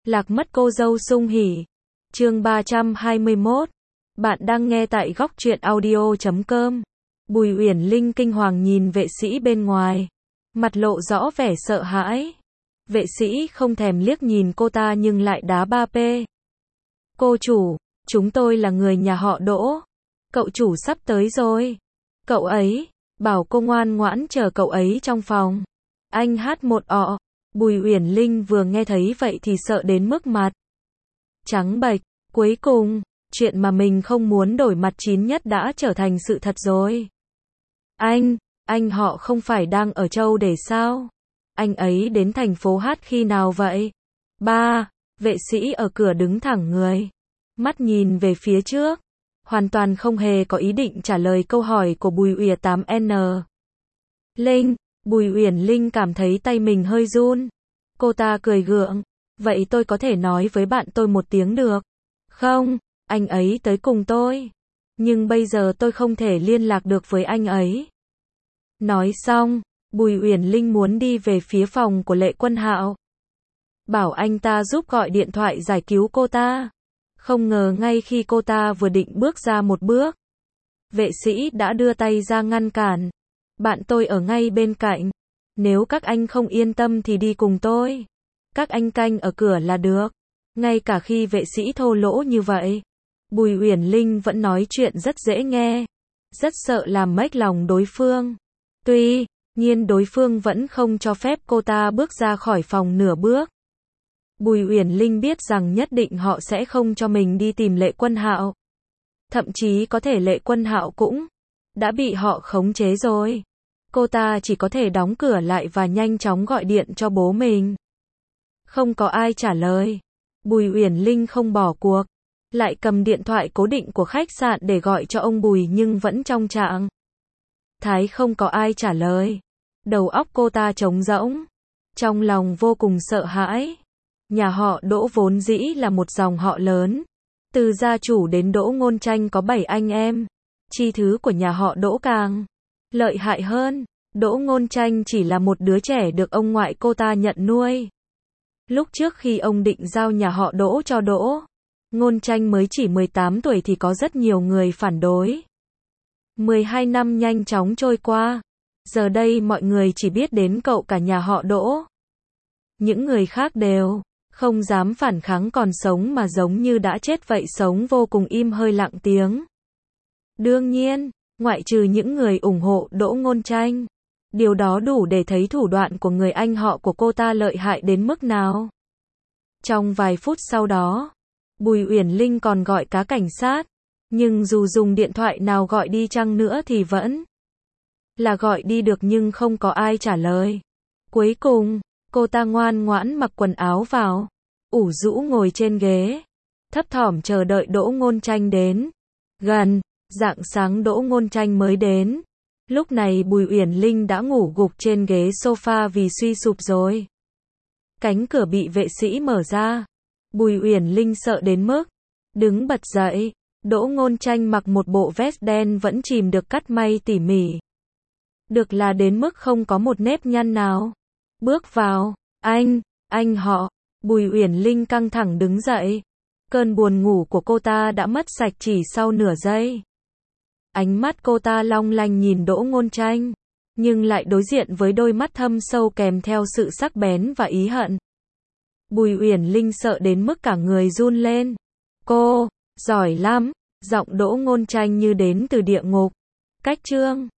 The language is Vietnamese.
Lạc mất cô dâu sung hỉ. Chương 321. Bạn đang nghe tại góc truyện audio.com. Bùi Uyển Linh kinh hoàng nhìn vệ sĩ bên ngoài, mặt lộ rõ vẻ sợ hãi. Vệ sĩ không thèm liếc nhìn cô ta nhưng lại đá ba pê. Cô chủ, chúng tôi là người nhà họ Đỗ. Cậu chủ sắp tới rồi. Cậu ấy, bảo cô ngoan ngoãn chờ cậu ấy trong phòng. Anh hát một ọ. Bùi Uyển Linh vừa nghe thấy vậy thì sợ đến mức mặt trắng bệch. Cuối cùng, chuyện mà mình không muốn đổi mặt chín nhất đã trở thành sự thật rồi. Anh họ không phải đang ở Châu Đề sao? Anh ấy đến thành phố Hát khi nào vậy? Ba, vệ sĩ ở cửa đứng thẳng người, mắt nhìn về phía trước, hoàn toàn không hề có ý định trả lời câu hỏi của Bùi Uyển 8N. Linh, Bùi Uyển Linh cảm thấy tay mình hơi run. Cô ta cười gượng, vậy tôi có thể nói với bạn tôi một tiếng được không? Anh ấy tới cùng tôi, nhưng bây giờ tôi không thể liên lạc được với anh ấy. Nói xong, Bùi Uyển Linh muốn đi về phía phòng của Lệ Quân Hạo, bảo anh ta giúp gọi điện thoại giải cứu cô ta. Không ngờ ngay khi cô ta vừa định bước ra một bước, vệ sĩ đã đưa tay ra ngăn cản. Bạn tôi ở ngay bên cạnh, nếu các anh không yên tâm thì đi cùng tôi. Các anh canh ở cửa là được. Ngay cả khi vệ sĩ thô lỗ như vậy, Bùi Uyển Linh vẫn nói chuyện rất dễ nghe, rất sợ làm mếch lòng đối phương. Tuy nhiên đối phương vẫn không cho phép cô ta bước ra khỏi phòng nửa bước. Bùi Uyển Linh biết rằng nhất định họ sẽ không cho mình đi tìm Lệ Quân Hạo. Thậm chí có thể Lệ Quân Hạo cũng đã bị họ khống chế rồi. Cô ta chỉ có thể đóng cửa lại và nhanh chóng gọi điện cho bố mình. Không có ai trả lời. Bùi Uyển Linh không bỏ cuộc, lại cầm điện thoại cố định của khách sạn để gọi cho ông Bùi nhưng vẫn trong trạng thái không có ai trả lời. Đầu óc cô ta trống rỗng, trong lòng vô cùng sợ hãi. Nhà họ Đỗ vốn dĩ là một dòng họ lớn, từ gia chủ đến Đỗ Ngôn Tranh có 7 anh em. Chi thứ của nhà họ Đỗ càng lợi hại hơn. Đỗ Ngôn Tranh chỉ là một đứa trẻ được ông ngoại cô ta nhận nuôi. Lúc trước khi ông định giao nhà họ Đỗ cho Đỗ Ngôn Tranh mới chỉ 18 tuổi thì có rất nhiều người phản đối. 12 năm nhanh chóng trôi qua, giờ đây mọi người chỉ biết đến cậu cả nhà họ Đỗ. Những người khác đều không dám phản kháng, còn sống mà giống như đã chết vậy, sống vô cùng im hơi lặng tiếng. Đương nhiên, ngoại trừ những người ủng hộ Đỗ Ngôn Tranh, điều đó đủ để thấy thủ đoạn của người anh họ của cô ta lợi hại đến mức nào. Trong vài phút sau đó, Bùi Uyển Linh còn gọi cả cảnh sát, nhưng dù dùng điện thoại nào gọi đi chăng nữa thì vẫn là gọi đi được nhưng không có ai trả lời. Cuối cùng, cô ta ngoan ngoãn mặc quần áo vào, ủ rũ ngồi trên ghế, thấp thỏm chờ đợi Đỗ Ngôn Tranh đến. Gần rạng sáng Đỗ Ngôn Tranh mới đến. Lúc này Bùi Uyển Linh đã ngủ gục trên ghế sofa vì suy sụp rồi. Cánh cửa bị vệ sĩ mở ra. Bùi Uyển Linh sợ đến mức đứng bật dậy. Đỗ Ngôn Tranh mặc một bộ vest đen vẫn chìm được cắt may tỉ mỉ, được là đến mức không có một nếp nhăn nào. Bước vào. Anh họ. Bùi Uyển Linh căng thẳng đứng dậy. Cơn buồn ngủ của cô ta đã mất sạch chỉ sau nửa giây. Ánh mắt cô ta long lanh nhìn Đỗ Ngôn Tranh, nhưng lại đối diện với đôi mắt thâm sâu kèm theo sự sắc bén và ý hận. Bùi Uyển Linh sợ đến mức cả người run lên. Cô giỏi lắm. Giọng Đỗ Ngôn Tranh như đến từ địa ngục. Cách chương